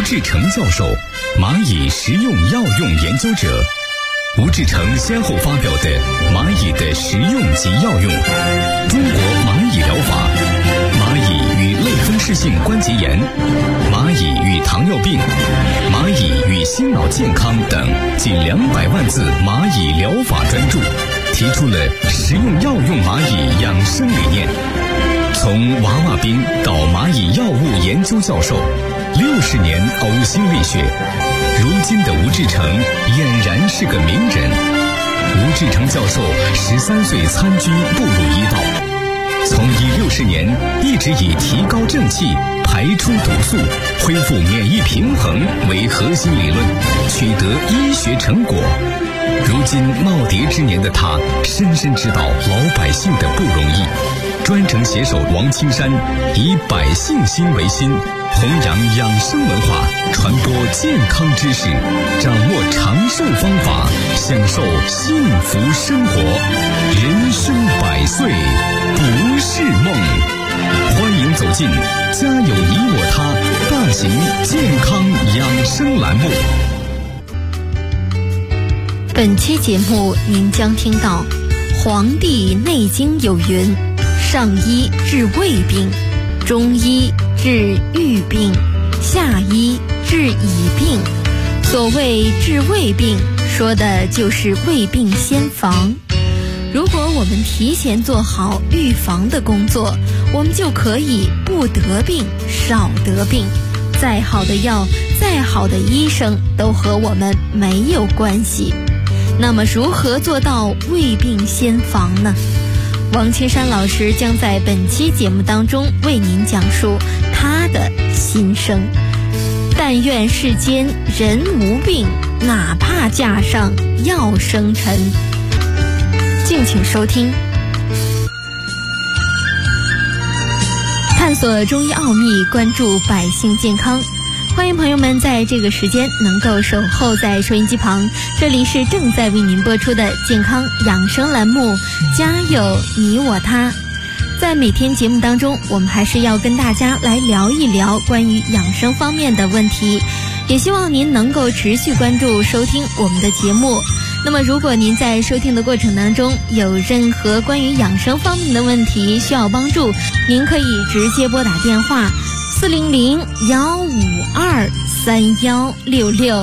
志成教授，蚂蚁食用药用研究者。吴志成先后发表的《蚂蚁的食用及药用》、《中国蚂蚁疗法》、《蚂蚁与类风湿性关节炎》、《蚂蚁与糖尿病》、《蚂蚁与心脑健康》等近200万字蚂蚁疗法专著，提出了食用药用蚂蚁养生理念。从娃娃兵到蚂蚁药物研究教授，60年呕心沥血，如今的吴志成俨然是个名人。吴志成教授13岁参军步入医道，从医60年一直以提高正气、排出毒素、恢复免疫平衡为核心理论，取得医学成果。如今耄耋之年的他，深深知道老百姓的不容易，专程携手王青山，以百姓心为心，弘扬养生文化，传播健康知识，掌握长寿方法，享受幸福生活。人生100岁不是梦。欢迎走进家有你我他大型健康养生栏目。 本期节目您将听到《黄帝内经》有云：上医治胃病，中医治郁病，下医治已病。所谓治胃病，说的就是胃病先防。如果我们提前做好预防的工作，我们就可以不得病，少得病。再好的药，再好的医生，都和我们没有关系。那么如何做到胃病先防呢？王青山老师将在本期节目当中为您讲述他的心声。但愿世间人无病，哪怕架上药生尘。敬请收听。探索中医奥秘，关注百姓健康。欢迎朋友们在这个时间能够守候在收音机旁，这里是正在为您播出的健康养生栏目《家有你我他》。在每天节目当中，我们还是要跟大家来聊一聊关于养生方面的问题，也希望您能够持续关注收听我们的节目。那么如果您在收听的过程当中有任何关于养生方面的问题需要帮助，您可以直接拨打电话400-152-3166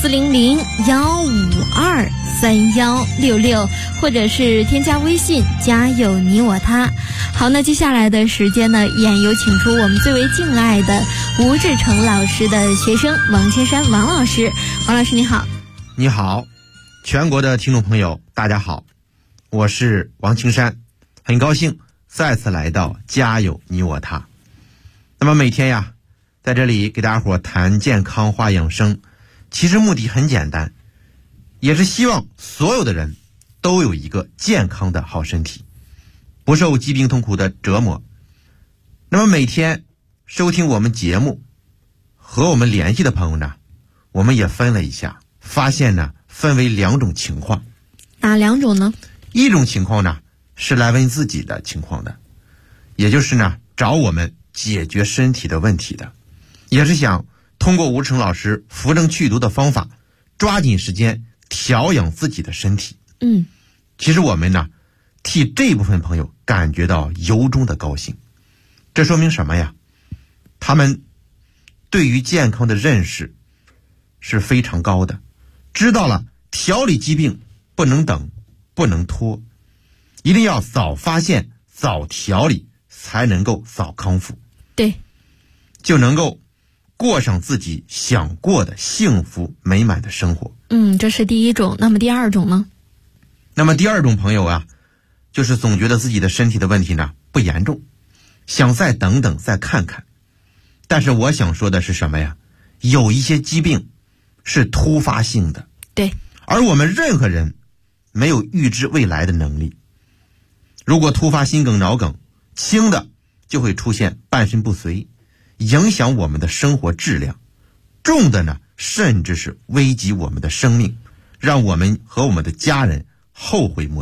400-152-3166，或者是添加微信家有你我他。好，那接下来的时间呢，依然有请出我们最为敬爱的吴志成老师的学生王青山王老师。王老师你好。 你好，全国的听众朋友大家好，我是王青山，很高兴再次来到家有你我他。那么每天呀，在这里给大家伙谈健康话养生，其实目的很简单，也是希望所有的人都有一个健康的好身体，不受疾病痛苦的折磨。那么每天收听我们节目和我们联系的朋友呢，我们也分了一下，发现呢分为2种情况。 哪2种呢？ 一种情况呢是来问自己的情况的，也就是呢找我们解决身体的问题的，也是想通过吴志成老师扶正祛毒的方法，抓紧时间调养自己的身体。其实我们呢替这部分朋友感觉到由衷的高兴。这说明什么呀？他们对于健康的认识是非常高的，知道了调理疾病不能等，不能拖，一定要早发现早调理，才能够早康复。 对， 就能够过上自己想过的幸福美满的生活。 这是第一种。那么第2种呢？ 那么第2种朋友啊，就是总觉得自己的身体的问题呢不严重，想再等等再看看。但是我想说的是什么呀？有一些疾病是突发性的， 对， 而我们任何人没有预知未来的能力。如果突发心梗、脑梗，轻的就会出现半身不遂，影响我们的生活质量；重的呢，甚至是危及我们的生命，让我们和我们的家人后悔莫及。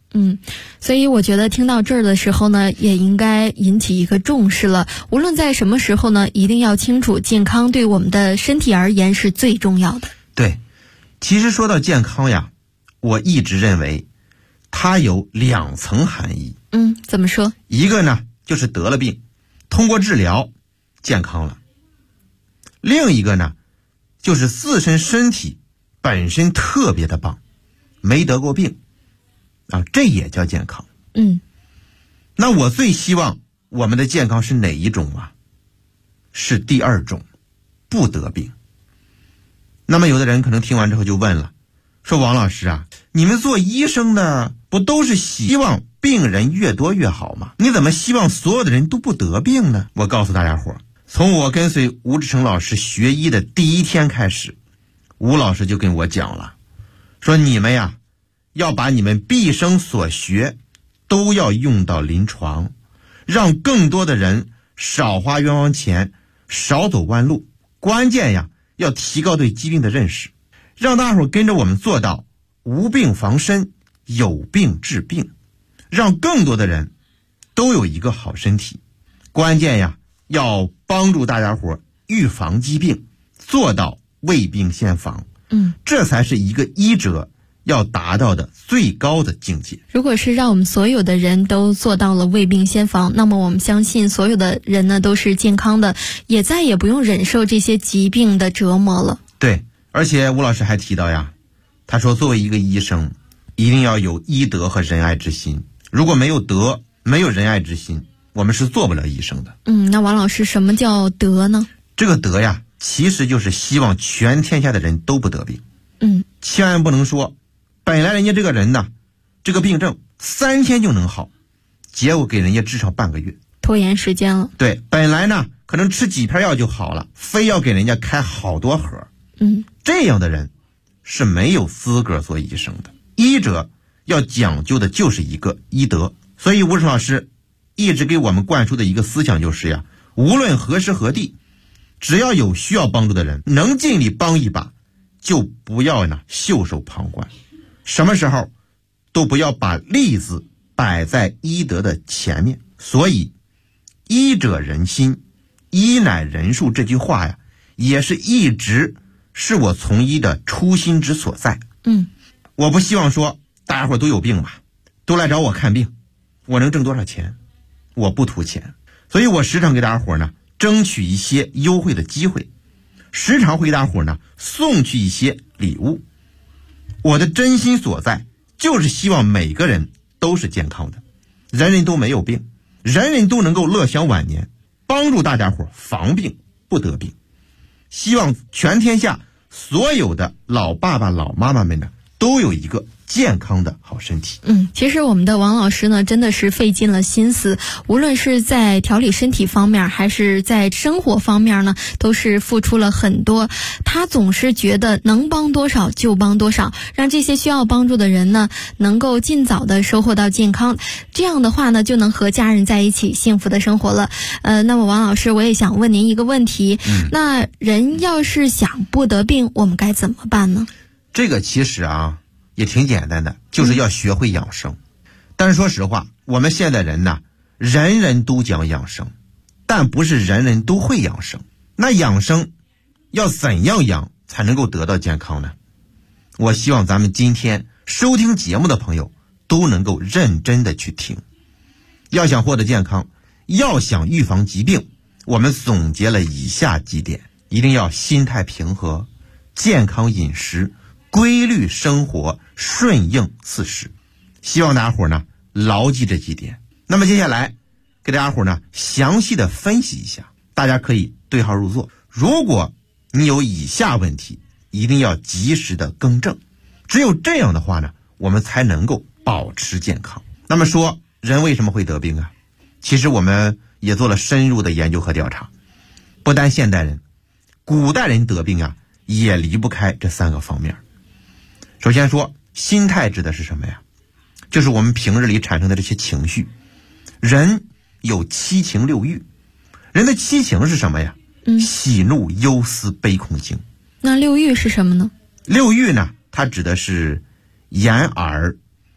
所以我觉得听到这儿的时候呢，也应该引起一个重视了。无论在什么时候呢，一定要清楚健康对我们的身体而言是最重要的。 对，其实说到健康呀，我一直认为它有2层含义。 怎么说？ 一个呢，就是得了病，通过治疗健康了；另一个呢，就是自身身体本身特别的棒，没得过病这也叫健康。那我最希望我们的健康是哪一种啊？是第2种，不得病。那么有的人可能听完之后就问了，说王老师啊，你们做医生的不都是希望病人越多越好吗？你怎么希望所有的人都不得病呢？我告诉大家伙，从我跟随吴志成老师学医的第1天开始，吴老师就跟我讲了，说你们呀，要把你们毕生所学都要用到临床，让更多的人少花冤枉钱，少走弯路。关键呀，要提高对疾病的认识，让大伙跟着我们做到无病防身，有病治病，让更多的人都有一个好身体。关键呀，要帮助大家伙预防疾病，做到未病先防。这才是一个医者要达到的最高的境界。 如果是让我们所有的人都做到了未病先防，那么我们相信所有的人呢都是健康的，也再也不用忍受这些疾病的折磨了。 对，而且吴老师还提到呀，他说作为一个医生，一定要有医德和仁爱之心。如果没有德，没有仁爱之心，我们是做不了医生的。 那王老师，什么叫德呢？ 这个德呀，其实就是希望全天下的人都不得病。千万不能说本来人家这个人呢，这个病症3天就能好，结果给人家至少半个月， 拖延时间了。 对，本来呢可能吃几片药就好了，非要给人家开好多盒。这样的人是没有资格做医生的。医者要讲究的就是一个医德。所以吴成老师一直给我们灌输的一个思想就是呀，无论何时何地，只要有需要帮助的人，能尽力帮一把，就不要呢袖手旁观。什么时候都不要把利字摆在医德的前面。所以医者仁心，医乃仁术这句话呀，也是一直是我从医的初心之所在。我不希望说大家伙都有病吧，都来找我看病，我能挣多少钱？我不图钱。所以我时常给大家伙呢争取一些优惠的机会，时常为大家伙呢送去一些礼物。我的真心所在就是希望每个人都是健康的，人人都没有病，人人都能够乐享晚年，帮助大家伙防病不得病。希望全天下所有的老爸爸老妈妈们呢都有一个健康的好身体。 其实我们的王老师呢真的是费尽了心思，无论是在调理身体方面还是在生活方面呢，都是付出了很多。他总是觉得能帮多少就帮多少，让这些需要帮助的人呢能够尽早的收获到健康，这样的话呢就能和家人在一起幸福的生活了。那么王老师，我也想问您一个问题，那人要是想不得病，我们该怎么办呢？ 这个其实也挺简单的，就是要学会养生。但是说实话，我们现代人呢，人人都讲养生，但不是人人都会养生。那养生要怎样养才能够得到健康呢？我希望咱们今天收听节目的朋友都能够认真的去听。要想获得健康，要想预防疾病，我们总结了以下几点：一定要心态平和，健康饮食，规律生活，顺应四时。希望大家伙呢牢记这几点。那么接下来给大家伙呢详细的分析一下，大家可以对号入座。如果你有以下问题，一定要及时的更正，只有这样的话呢，我们才能够保持健康。那么说人为什么会得病啊？其实我们也做了深入的研究和调查，不单现代人，古代人得病也离不开这3个方面。首先说心态指的是什么呀？就是我们平日里产生的这些情绪。人有7情6欲，人的7情是什么呀？喜怒忧思悲恐惊。 那6欲是什么呢？ 6欲呢，它指的是眼耳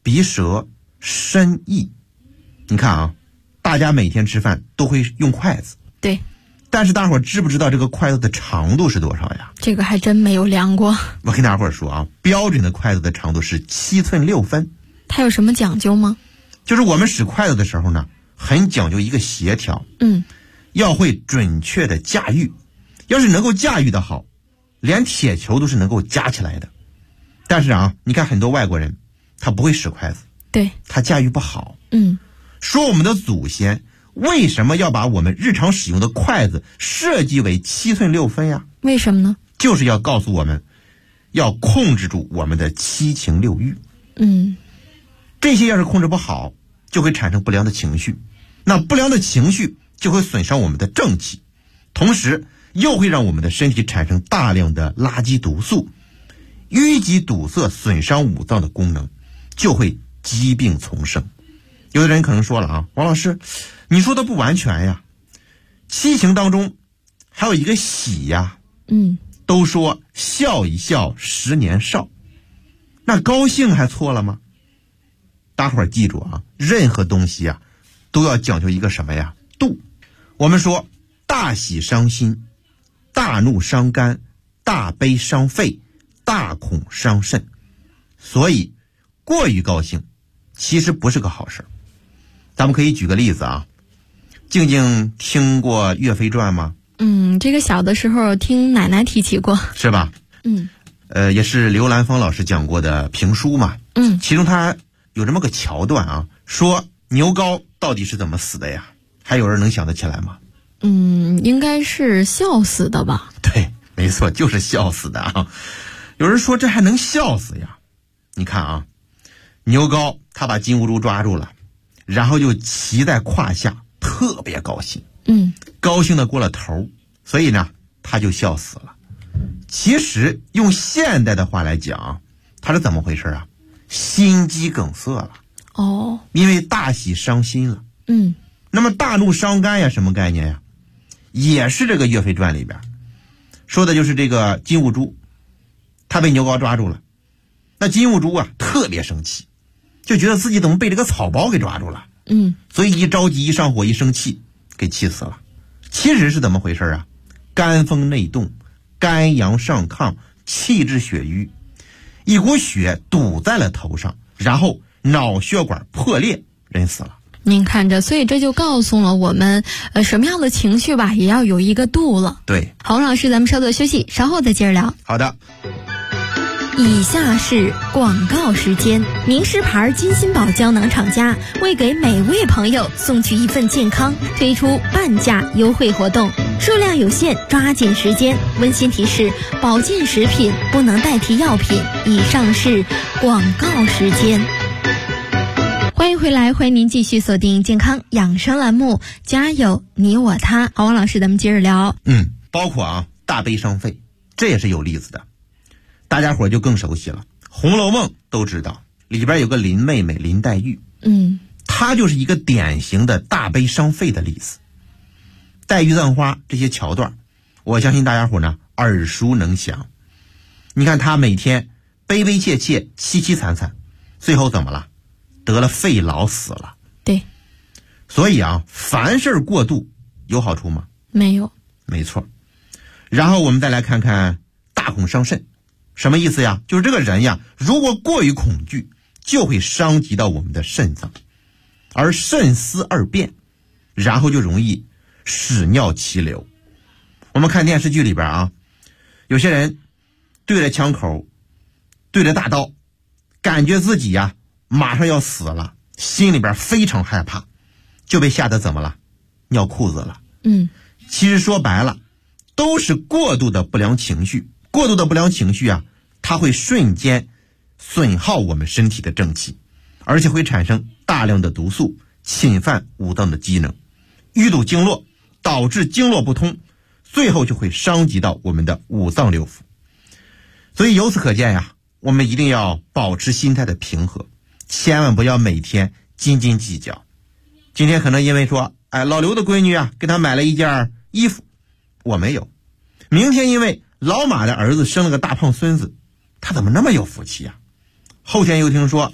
鼻舌身意。你看啊，大家每天吃饭都会用筷子， 对， 但是大伙儿知不知道这个筷子的长度是多少呀？ 这个还真没有量过。 我跟大伙儿说啊，标准的筷子的长度是7寸6分。 它有什么讲究吗？ 就是我们使筷子的时候呢，很讲究一个协调，要会准确的驾驭。要是能够驾驭的好，连铁球都是能够夹起来的。但是啊，你看很多外国人，他不会使筷子， 对， 他驾驭不好。说我们的祖先为什么要把我们日常使用的筷子设计为7寸6分呀？ 为什么呢？ 就是要告诉我们，要控制住我们的7情6欲。这些要是控制不好，就会产生不良的情绪，那不良的情绪就会损伤我们的正气，同时又会让我们的身体产生大量的垃圾毒素，淤积堵塞损伤五脏的功能，就会疾病丛生。有的人可能说了啊，王老师，你说的不完全呀，7情当中还有一个喜呀，都说笑一笑10年少，那高兴还错了吗？大伙儿记住啊，任何东西啊都要讲究一个什么呀？度。我们说大喜伤心，大怒伤肝，大悲伤肺，大恐伤肾。所以过于高兴其实不是个好事。咱们可以举个例子啊，静静听过《岳飞传》吗？ 这个小的时候听奶奶提起过， 是吧？也是刘兰芳老师讲过的评书嘛。其中他有这么个桥段啊，说牛皋到底是怎么死的呀？还有人能想得起来吗？ 应该是笑死的吧？ 对，没错，就是笑死的啊。有人说这还能笑死呀？你看啊，牛皋他把金兀术抓住了，然后就骑在胯下，特别高兴，高兴的过了头，所以呢他就笑死了。其实用现代的话来讲，他是怎么回事啊？心肌梗塞了。因为大喜伤心了。那么大怒伤肝呀，什么概念呀？也是这个《岳飞传》里边说的，就是这个金兀术，他被牛皋抓住了。那金兀术啊特别生气，就觉得自己怎么被这个草包给抓住了。所以一着急一上火一生气，给气死了。其实是怎么回事啊？肝风内动，肝阳上亢，气滞血瘀，一股血堵在了头上，然后脑血管破裂，人死了。 您看着，所以这就告诉了我们，什么样的情绪吧，也要有一个度了。 对， 好，王老师，咱们稍作休息，稍后再接着聊。 好的。 以下是广告时间。名师牌金心宝胶囊厂家为给每位朋友送去一份健康，推出半价优惠活动，数量有限，抓紧时间。温馨提示：保健食品不能代替药品。以上是广告时间。欢迎回来，欢迎您继续锁定健康养生栏目，家有你我他。好，王老师，咱们接着聊。 包括啊大悲伤肺，这也是有例子的，大家伙就更熟悉了。《红楼梦》都知道，里边有个林妹妹林黛玉，她就是一个典型的大悲伤肺的例子。黛玉葬花这些桥段，我相信大家伙呢耳熟能详。你看她每天悲悲切切，凄凄惨惨，最后怎么了？得了肺痨死了。 对， 所以啊，凡事过度有好处吗？ 没有。 没错。然后我们再来看看大恐伤肾，什么意思呀？就是这个人呀，如果过于恐惧，就会伤及到我们的肾脏，而肾丝二变，然后就容易屎尿齐流。我们看电视剧里边啊，有些人对着枪口，对着大刀，感觉自己呀马上要死了，心里边非常害怕，就被吓得怎么了？尿裤子了。其实说白了，都是过度的不良情绪。过度的不良情绪啊，它会瞬间损耗我们身体的正气，而且会产生大量的毒素，侵犯五脏的机能，淤堵经络，导致经络不通，最后就会伤及到我们的五脏六腑。所以由此可见呀，我们一定要保持心态的平和，千万不要每天斤斤计较。今天可能因为说，老刘的闺女啊给他买了一件衣服，我没有。明天因为老马的儿子生了个大胖孙子，他怎么那么有福气啊？后天又听说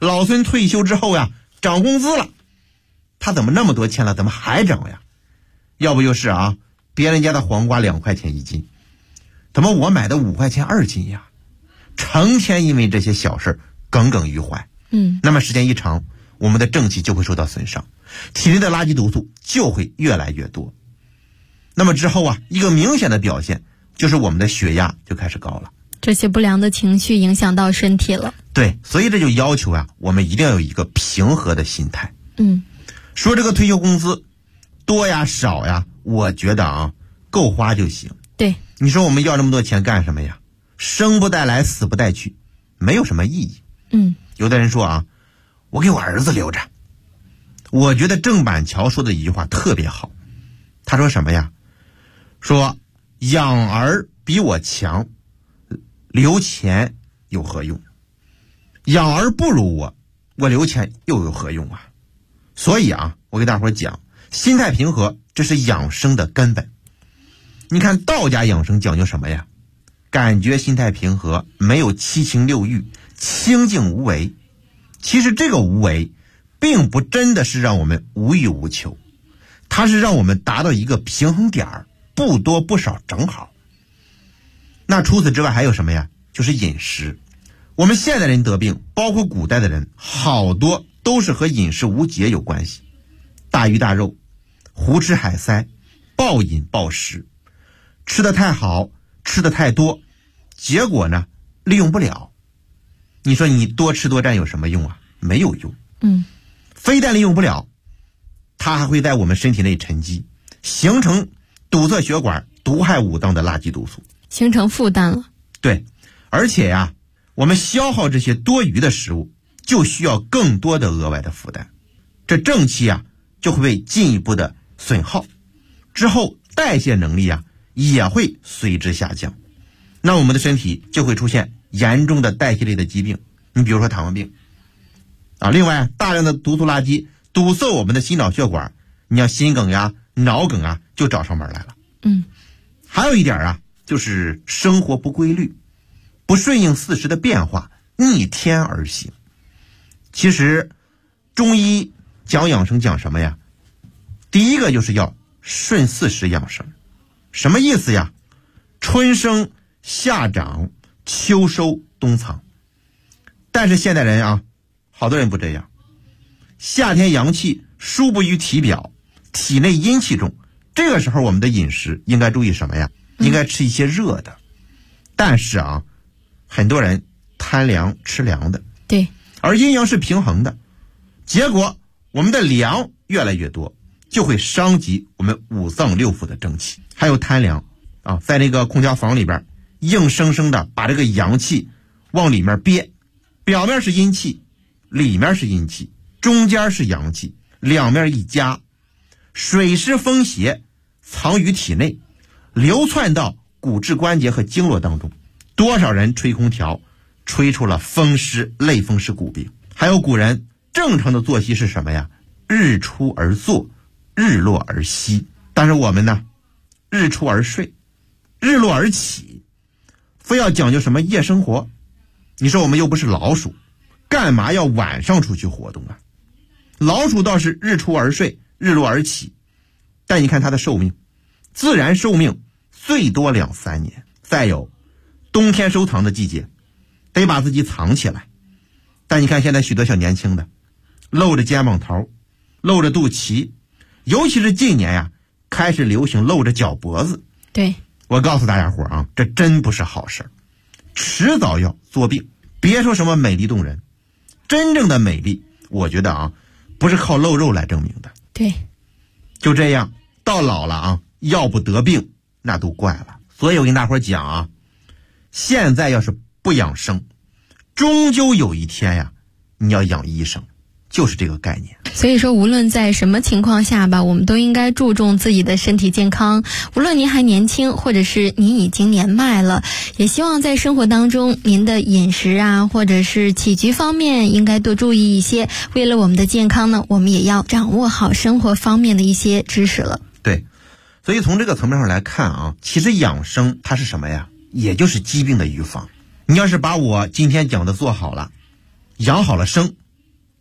老孙退休之后呀，涨工资了，他怎么那么多钱了，怎么还涨呀？要不就是啊，别人家的黄瓜2块钱一斤，怎么我买的5块钱2斤呀？成天因为这些小事耿耿于怀。那么时间一长，我们的正气就会受到损伤，体内的垃圾毒素就会越来越多。那么之后啊，一个明显的表现就是我们的血压就开始高了。 这些不良的情绪影响到身体了。 对，所以这就要求啊，我们一定要有一个平和的心态。说这个退休工资多呀少呀，我觉得啊，够花就行。 对， 你说我们要这么多钱干什么呀？生不带来，死不带去，没有什么意义。有的人说啊，我给我儿子留着。我觉得郑板桥说的一句话特别好，他说什么呀？说养儿比我强，留钱有何用？养儿不如我，我留钱又有何用啊？所以啊，我给大伙讲，心态平和，这是养生的根本。你看道家养生讲究什么呀？感觉心态平和，没有七情六欲，清静无为。其实这个无为并不真的是让我们无欲无求，它是让我们达到一个平衡点，不多不少正好。那除此之外还有什么呀？就是饮食。我们现代人得病，包括古代的人，好多都是和饮食无节有关系。大鱼大肉，胡吃海塞，暴饮暴食，吃得太好，吃得太多，结果呢，利用不了。你说你多吃多占有什么用啊？没有用。非但利用不了，它还会在我们身体内沉积，形成堵塞血管、毒害五脏的垃圾毒素， 形成负担了。 对，而且呀，我们消耗这些多余的食物，就需要更多的额外的负担，这正气啊就会被进一步的损耗，之后代谢能力啊也会随之下降，那我们的身体就会出现严重的代谢类的疾病，你比如说糖尿病啊。另外，大量的毒素垃圾堵塞我们的心脑血管，你像心梗呀、脑梗啊就找上门来了。还有一点啊，就是生活不规律，不顺应四时的变化，逆天而行。其实中医讲养生讲什么呀？第一个就是要顺四时养生。什么意思呀？春生夏长秋收冬藏。但是现代人啊，好多人不这样。夏天阳气输布于体表，体内阴气重，这个时候我们的饮食应该注意什么呀？应该吃一些热的。但是啊，很多人贪凉吃凉的。 对， 而阴阳是平衡的，结果我们的凉越来越多，就会伤及我们五脏六腑的正气。还有贪凉啊，在那个空调房里边硬生生的把这个阳气往里面憋，表面是阴气，里面是阴气，中间是阳气，两面一夹，水湿风邪藏于体内，流窜到骨质关节和经络当中。多少人吹空调吹出了风湿、类风湿骨病。还有古人正常的作息是什么呀？日出而作，日落而息。但是我们呢，日出而睡，日落而起，非要讲究什么夜生活。你说我们又不是老鼠，干嘛要晚上出去活动啊？老鼠倒是日出而睡，日落而起，但你看它的寿命，自然寿命最多2-3年。再有冬天收藏的季节，得把自己藏起来。但你看现在许多小年轻的露着肩膀头，露着肚脐，尤其是近年呀，开始流行露着脚脖子。 对， 我告诉大家伙啊，这真不是好事，迟早要作病。别说什么美丽动人，真正的美丽，我觉得啊，不是靠露肉来证明的。 对， 就这样到老了啊，要不得病那都怪了。所以我跟大伙讲啊，现在要是不养生，终究有一天呀，你要养医生，就是这个概念。 所以说无论在什么情况下吧，我们都应该注重自己的身体健康。无论您还年轻，或者是您已经年迈了，也希望在生活当中您的饮食啊，或者是起居方面应该多注意一些。为了我们的健康呢，我们也要掌握好生活方面的一些知识了。 对，所以从这个层面上来看啊，其实养生它是什么呀？也就是疾病的预防。你要是把我今天讲的做好了，养好了生，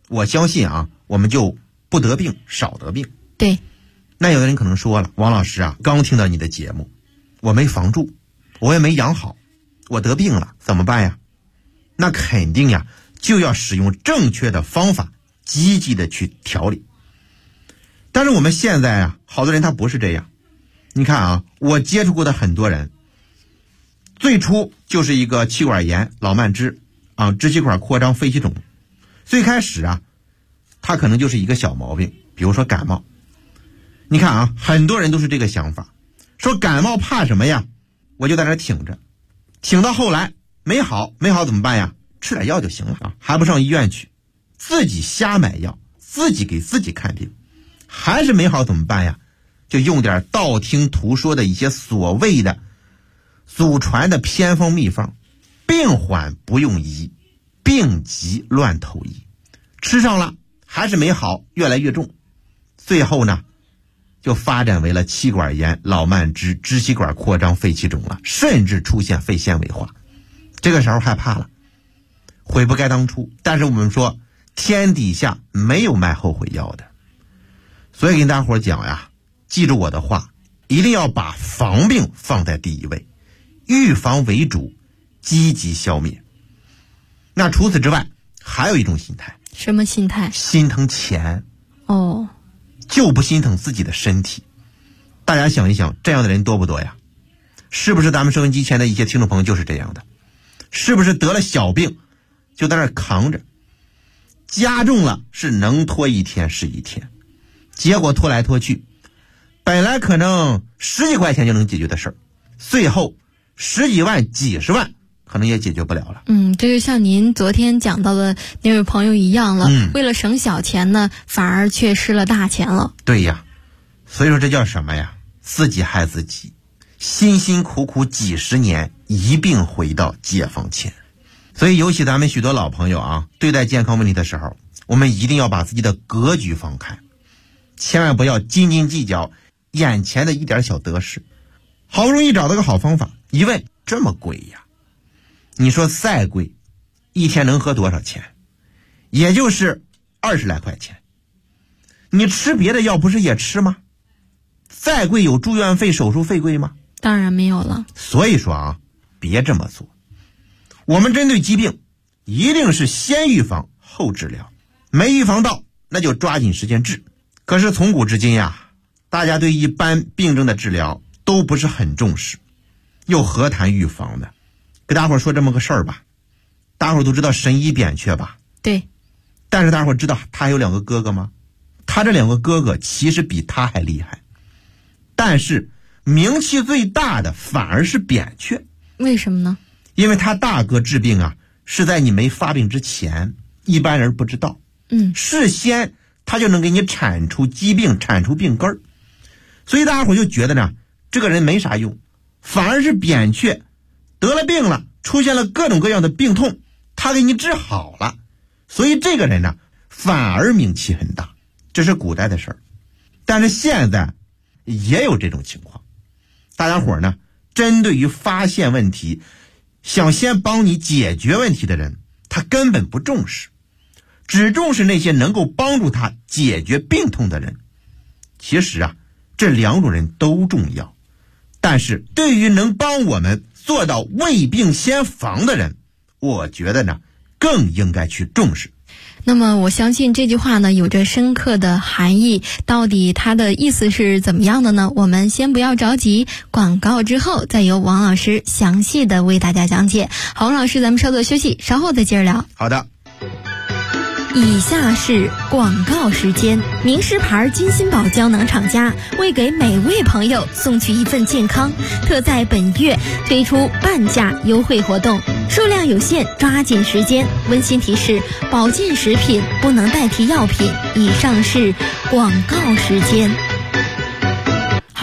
我相信啊，我们就不得病少得病。 对。 那有的人可能说了，王老师啊，刚听到你的节目，我没防住，我也没养好，我得病了，怎么办呀？那肯定呀，就要使用正确的方法，积极的去调理。但是我们现在啊，好多人他不是这样。你看啊，我接触过的很多人，最初就是一个气管炎、老慢支啊、支气管扩张、肺气肿。最开始啊，他可能就是一个小毛病，比如说感冒。你看啊，很多人都是这个想法，说感冒怕什么呀？我就在那挺着，挺到后来没好怎么办呀？吃点药就行了啊，还不上医院去，自己瞎买药，自己给自己看病，还是没好怎么办呀？就用点道听途说的一些所谓的祖传的偏方秘方，病缓不用医，病急乱投医，吃上了还是没好，越来越重，最后呢就发展为了气管炎、老慢支、支气管扩张、肺气肿了，甚至出现肺纤维化。这个时候害怕了，悔不该当初。但是我们说天底下没有卖后悔药的，所以跟大伙讲呀，记住我的话，一定要把防病放在第一位，预防为主，积极消灭。那除此之外还有一种心态。 什么心态？ 心疼钱。 哦， 就不心疼自己的身体。大家想一想，这样的人多不多呀？是不是咱们收音机前的一些听众朋友就是这样的？是不是得了小病就在那扛着，加重了是能拖一天是一天，结果拖来拖去，本来可能10几块钱就能解决的事儿，最后10几万、几十万可能也解决不了了。 这就像您昨天讲到的那位朋友一样了，为了省小钱呢，反而却失了大钱了。 对呀，所以说这叫什么呀？自己害自己，辛辛苦苦几十年，一并回到解放前。所以尤其咱们许多老朋友啊，对待健康问题的时候，我们一定要把自己的格局放开，千万不要斤斤计较眼前的一点小得失。好不容易找到个好方法，一问这么贵呀？你说再贵，一天能喝多少钱？也就是20来块钱。你吃别的药不是也吃吗？再贵有住院费、手术费贵吗？ 当然没有了。 所以说啊，别这么做。我们针对疾病，一定是先预防后治疗，没预防到，那就抓紧时间治。可是从古至今呀，大家对一般病症的治疗都不是很重视，又何谈预防呢？给大伙说这么个事儿吧，大伙都知道神医扁鹊吧？ 对。 但是大伙知道他有2个哥哥吗？他这2个哥哥其实比他还厉害，但是名气最大的反而是扁鹊。 为什么呢？ 因为他大哥治病啊，是在你没发病之前，一般人不知道。事先他就能给你铲除疾病，铲除病根儿。所以大家伙就觉得呢，这个人没啥用，反而是扁鹊得了病了，出现了各种各样的病痛，他给你治好了，所以这个人呢反而名气很大。这是古代的事儿，但是现在也有这种情况。大家伙呢，针对于发现问题，想先帮你解决问题的人，他根本不重视，只重视那些能够帮助他解决病痛的人。其实啊，这2种人都重要，但是对于能帮我们做到未病先防的人，我觉得呢，更应该去重视。 那么我相信这句话呢有着深刻的含义，到底它的意思是怎么样的呢？我们先不要着急，广告之后再由王老师详细的为大家讲解。好，王老师咱们稍作休息，稍后再接着聊。 好的。 以下是广告时间。名师牌金心宝胶囊厂家为给每位朋友送去一份健康，特在本月推出半价优惠活动，数量有限，抓紧时间。温馨提示：保健食品不能代替药品。以上是广告时间。好，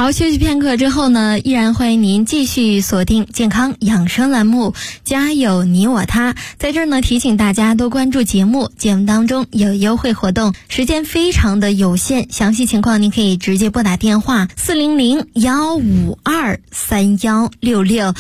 好，休息片刻之后呢，依然欢迎您继续锁定健康养生栏目，家有你我他。在这儿呢，提醒大家多关注节目，节目当中有优惠活动，时间非常的有限，详细情况您可以直接拨打电话400-152-3166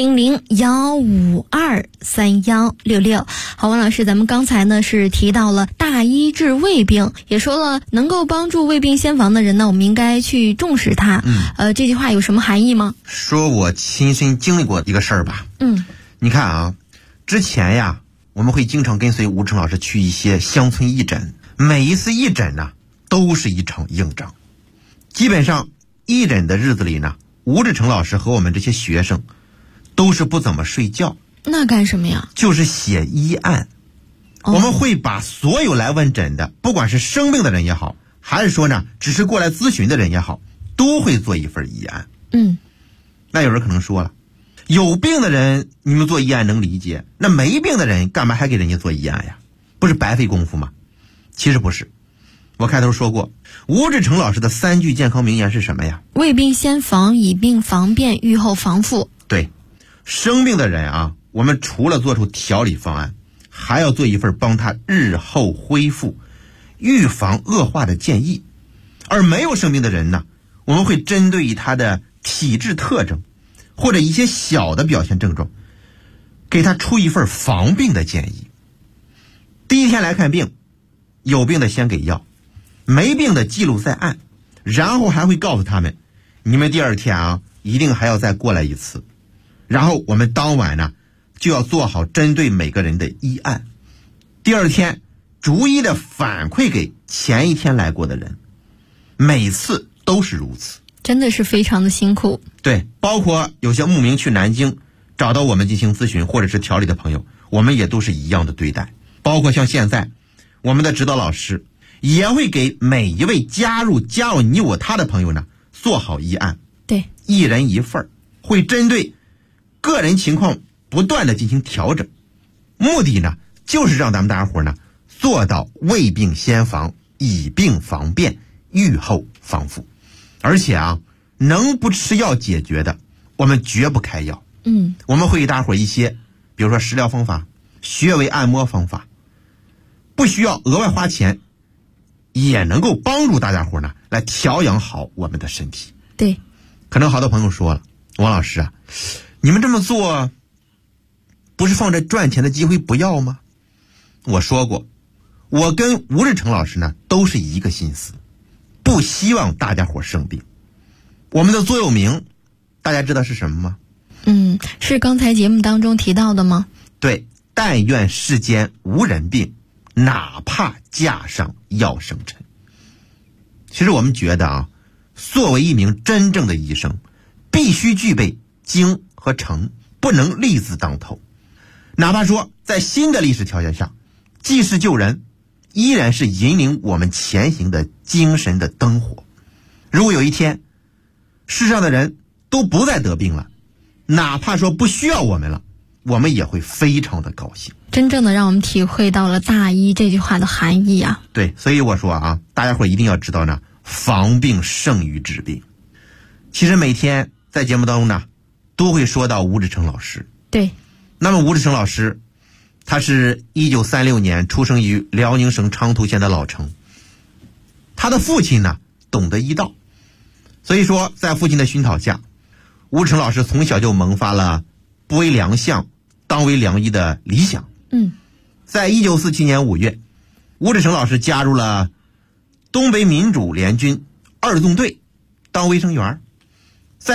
400-152-3166。好，王老师，咱们刚才呢是提到了大医治胃病，也说了能够帮助胃病先防的人呢，我们应该去重视它。这句话有什么含义吗？ 说我亲身经历过一个事儿吧。你看啊，之前呀，我们会经常跟随吴成老师去一些乡村义诊，每一次义诊呢，都是一场硬仗。基本上义诊的日子里呢，吴志成老师和我们这些学生都是不怎么睡觉。 那干什么呀？ 就是写医案。我们会把所有来问诊的，不管是生病的人也好，还是说呢只是过来咨询的人也好，都会做一份医案。那有人可能说了，有病的人你们做医案能理解，那没病的人干嘛还给人家做医案呀？不是白费功夫吗？其实不是。我开头说过，吴志成老师的3句健康名言是什么呀？ 胃病先防，以病防变，预后防复。 对，生病的人啊，我们除了做出调理方案，还要做一份帮他日后恢复、预防恶化的建议。而没有生病的人呢，我们会针对他的体质特征或者一些小的表现症状，给他出一份防病的建议。第一天来看病，有病的先给药，没病的记录在案，然后还会告诉他们，你们第2天啊，一定还要再过来一次。然后我们当晚呢，就要做好针对每个人的医案，第2天逐一的反馈给前一天来过的人，每次都是如此。 真的是非常的辛苦。 对，包括有些慕名去南京找到我们进行咨询或者是调理的朋友，我们也都是一样的对待。包括像现在我们的指导老师也会给每一位加入家有你我他的朋友呢做好医案。 对， 一人一份，会针对个人情况不断的进行调整，目的呢就是让咱们大家伙呢做到未病先防，以病防变，预后防复。而且啊，能不吃药解决的，我们绝不开药。我们会给大家伙一些，比如说食疗方法、穴位按摩方法，不需要额外花钱，也能够帮助大家伙呢来调养好我们的身体。 对， 可能好多朋友说了，王老师啊，你们这么做不是放着赚钱的机会不要吗？我说过，我跟吴志成老师呢都是一个心思，不希望大家伙生病。我们的座右铭大家知道是什么吗？ 是刚才节目当中提到的吗？ 对，但愿世间无人病，哪怕架上要生尘。其实我们觉得啊，作为一名真正的医生，必须具备精和诚，不能立字当头。哪怕说在新的历史条件下，济世救人依然是引领我们前行的精神的灯火。如果有一天世上的人都不再得病了，哪怕说不需要我们了，我们也会非常的高兴。 真正的让我们体会到了大医这句话的含义啊。 对，所以我说啊，大家伙一定要知道呢，防病胜于治病。其实每天在节目当中呢，都会说到吴志成老师。 对， 那么吴志成老师，他是1936年出生于辽宁省昌图县的老城。他的父亲呢，懂得医道，所以说在父亲的熏陶下，吴志成老师从小就萌发了不为良相，当为良医的理想。在1947年5月，吴志成老师加入了东北民主联军2纵队当卫生员。